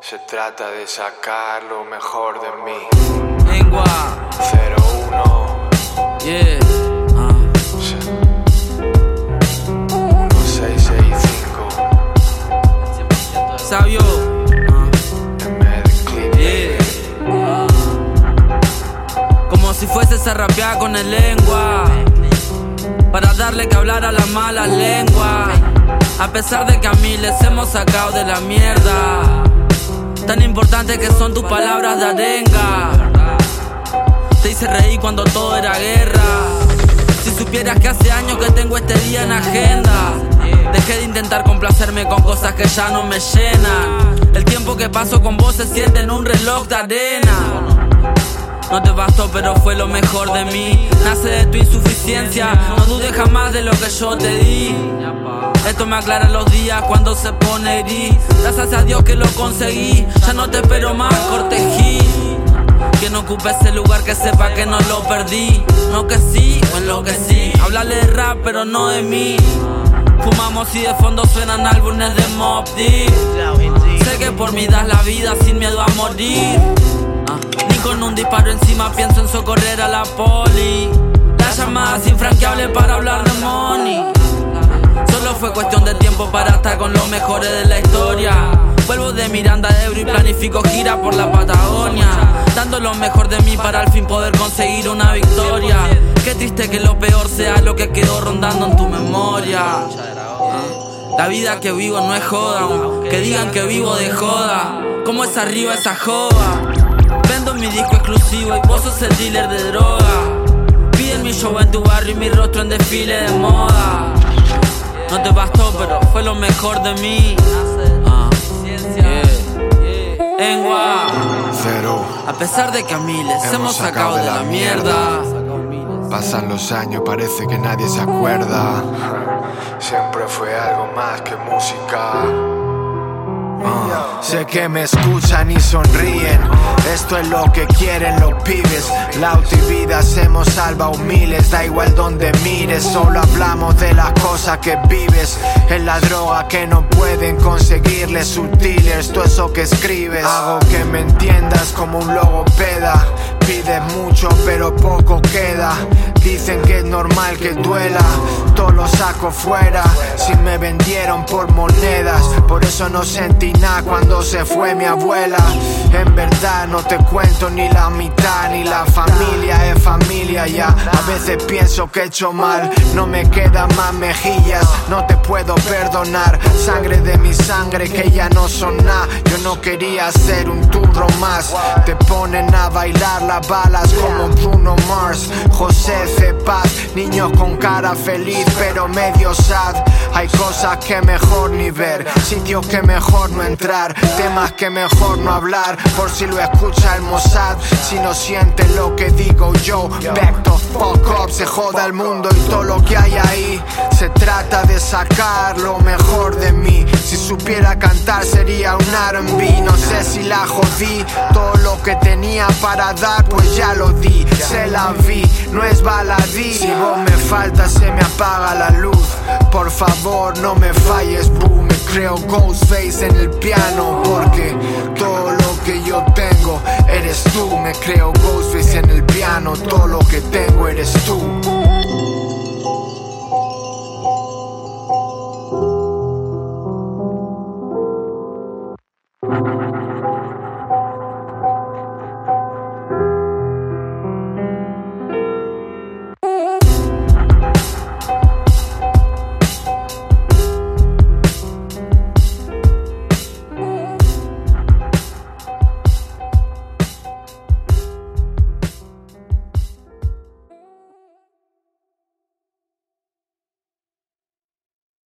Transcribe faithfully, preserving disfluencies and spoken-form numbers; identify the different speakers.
Speaker 1: Se trata de sacar lo mejor de mí.
Speaker 2: Lengua
Speaker 1: cero uno
Speaker 2: Yeah uh.
Speaker 1: uno seis seis cinco
Speaker 2: Sabio uh.
Speaker 1: yeah.
Speaker 2: uh. Como si fueses a rapear con el lengua, para darle que hablar a las malas lenguas. A pesar de que a mí les hemos sacado de la mierda, tan importante que son tus palabras de arenga. Te hice reír cuando todo era guerra. Si supieras que hace años que tengo este día en agenda, dejé de intentar complacerme con cosas que ya no me llenan. El tiempo que paso con vos se siente en un reloj de arena. No te bastó, pero fue lo mejor de mí. Nace de tu insuficiencia, no dudes jamás de lo que yo te di. Esto me aclara los días cuando se pone gris. Gracias a Dios que lo conseguí, ya no te espero más, cortejí. Que no ocupe ese lugar, que sepa que no lo perdí. No que sí, o en lo que sí. Hablarle de rap, pero no de mí. Fumamos y de fondo suenan álbumes de Mobb Deep. Sé que por mí das la vida sin miedo a morir. Ah, ni con un disparo encima pienso en socorrer a la poli. La llamada es infranqueable para hablar de money. Solo fue cuestión de tiempo para estar con los mejores de la historia. Vuelvo de Miranda de Ebro y planifico gira por la Patagonia, dando lo mejor de mí para al fin poder conseguir una victoria. Qué triste que lo peor sea lo que quedó rondando en tu memoria. La vida que vivo no es joda, que digan que vivo de joda. Como es arriba esa joda. Vendo mi disco exclusivo y vos sos el dealer de droga. Piden mi show en tu barrio y mi rostro en desfile de moda. No te bastó, pero fue lo mejor de mí. uh, yeah. Engua
Speaker 1: Cero.
Speaker 2: A pesar de que a mí les hemos, hemos sacado de la mierda.
Speaker 1: Pasan los años, parece que nadie se acuerda. Siempre fue algo más que música. Uh, sé que me escuchan y sonríen. Esto es lo que quieren los pibes. La vidas hemos salvado miles. Da igual donde mires, solo hablamos de las cosas que vives. Es la droga que no pueden conseguirle sus dealers. Todo eso que escribes, hago que me entiendas como un logopeda. Pides mucho pero poco queda. Dicen que es normal que duela, todo lo saco fuera. Si me vendieron por monedas, por eso no sentí nada cuando se fue mi abuela. En verdad no te cuento ni la mitad, ni la familia es familia ya. A veces pienso que he hecho mal, no me quedan más mejillas. No te puedo perdonar, sangre de mi sangre que ya no son nada. Yo no quería ser un turro más. Te ponen a bailar las balas como Bruno Mars, José Cepaz, niños con cara feliz pero medio sad. Hay cosas que mejor ni ver, sitios que mejor no entrar, temas que mejor no hablar, por si lo escucha el Mossad. Si no siente lo que digo yo, back the fuck up, se joda el mundo y todo lo que hay ahí. Se trata de sacar lo mejor de mí. Si supiera cantar sería un R and B. No sé si la jodí, todo lo que tenía para dar pues ya lo di. Se la vi, no es baladí. Si vos me faltas se me apaga la luz. Por favor no me falles, boo. Me creo Ghostface en el piano porque todo lo que yo tengo eres tú. Me creo Ghostface en el piano, todo lo que tengo eres tú.